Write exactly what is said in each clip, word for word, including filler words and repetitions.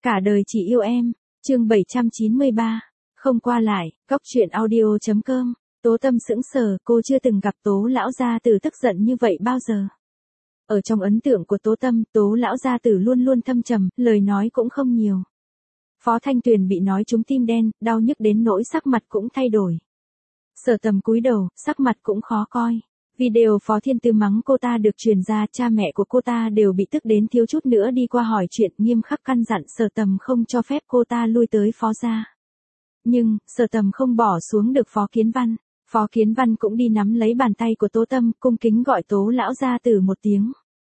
Cả đời chỉ yêu em, chương bảy trăm chín mươi ba, không qua lại, góc truyện audio chấm com. Tố Tâm sững sờ, cô chưa từng gặp Tố lão gia tử tức giận như vậy bao giờ. Ở trong ấn tượng của Tố Tâm, Tố lão gia tử luôn luôn thâm trầm, lời nói cũng không nhiều. Phó Thanh Tuyền bị nói trúng tim đen, đau nhức đến nỗi sắc mặt cũng thay đổi. Sở Tầm cúi đầu, sắc mặt cũng khó coi. Video Phó Thiên Tư mắng cô ta được truyền ra, cha mẹ của cô ta đều bị tức đến thiếu chút nữa đi qua hỏi chuyện, nghiêm khắc căn dặn Sở Tầm không cho phép cô ta lui tới Phó gia. Nhưng, Sở Tầm không bỏ xuống được Phó Kiến Văn. Phó Kiến Văn cũng đi nắm lấy bàn tay của Tố Tâm, cung kính gọi Tố lão gia tử một tiếng.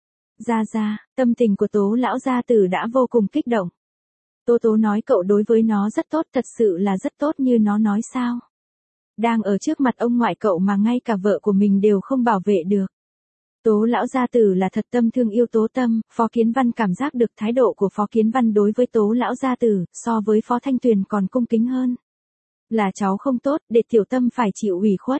Gia gia, tâm tình của Tố lão gia tử đã vô cùng kích động. Tố Tố nói cậu đối với nó rất tốt, thật sự là rất tốt như nó nói sao? Đang ở trước mặt ông ngoại cậu mà ngay cả vợ của mình đều không bảo vệ được. Tố lão gia tử là thật tâm thương yêu Tố Tâm, Phó Kiến Văn cảm giác được thái độ của Phó Kiến Văn đối với Tố lão gia tử, so với Phó Thanh Tuyền còn cung kính hơn. Là cháu không tốt, để Tiểu Tâm phải chịu ủy khuất.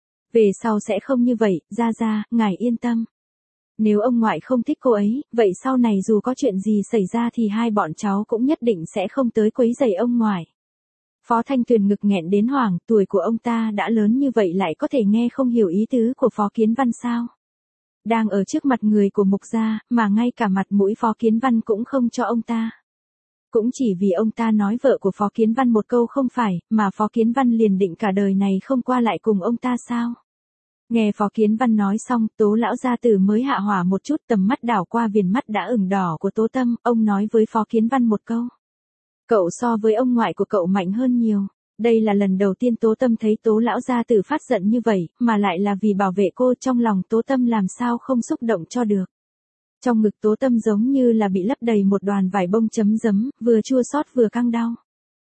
Về sau sẽ không như vậy, gia gia, ngài yên tâm. Nếu ông ngoại không thích cô ấy, vậy sau này dù có chuyện gì xảy ra thì hai bọn cháu cũng nhất định sẽ không tới quấy rầy ông ngoại. Phó Thanh Tuyền ngực nghẹn đến hoảng, tuổi của ông ta đã lớn như vậy lại có thể nghe không hiểu ý tứ của Phó Kiến Văn sao? Đang ở trước mặt người của Mục gia, mà ngay cả mặt mũi Phó Kiến Văn cũng không cho ông ta. Cũng chỉ vì ông ta nói vợ của Phó Kiến Văn một câu không phải, mà Phó Kiến Văn liền định cả đời này không qua lại cùng ông ta sao? Nghe Phó Kiến Văn nói xong, Tố lão gia tử mới hạ hỏa một chút, tầm mắt đảo qua viền mắt đã ửng đỏ của Tố Tâm, ông nói với Phó Kiến Văn một câu. Cậu so với ông ngoại của cậu mạnh hơn nhiều. Đây là lần đầu tiên Tố Tâm thấy Tố lão gia tử phát giận như vậy, mà lại là vì bảo vệ cô, trong lòng Tố Tâm làm sao không xúc động cho được. Trong ngực Tố Tâm giống như là bị lấp đầy một đoàn vải bông chấm giấm, vừa chua xót vừa căng đau.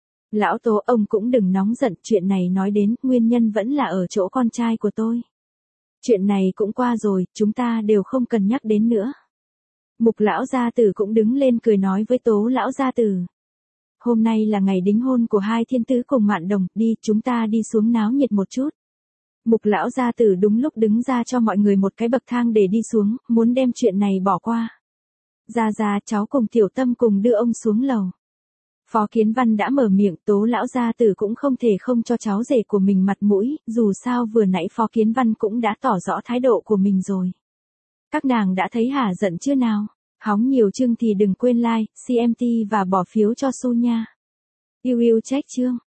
Lão Tố, ông cũng đừng nóng giận, chuyện này nói đến, nguyên nhân vẫn là ở chỗ con trai của tôi. Chuyện này cũng qua rồi, chúng ta đều không cần nhắc đến nữa. Mục lão gia tử cũng đứng lên cười nói với Tố lão gia tử. Hôm nay là ngày đính hôn của hai thiên tứ cùng Mạn Đồng, đi, chúng ta đi xuống náo nhiệt một chút. Mục lão gia tử đúng lúc đứng ra cho mọi người một cái bậc thang để đi xuống, muốn đem chuyện này bỏ qua. Gia gia, cháu cùng Tiểu Tâm cùng đưa ông xuống lầu. Phó Kiến Văn đã mở miệng, Tố lão gia tử cũng không thể không cho cháu rể của mình mặt mũi, dù sao vừa nãy Phó Kiến Văn cũng đã tỏ rõ thái độ của mình rồi. Các nàng đã thấy hả giận chưa nào? Hóng nhiều chương thì đừng quên like, xê em tê và bỏ phiếu cho Su nha. Yêu yêu check chương.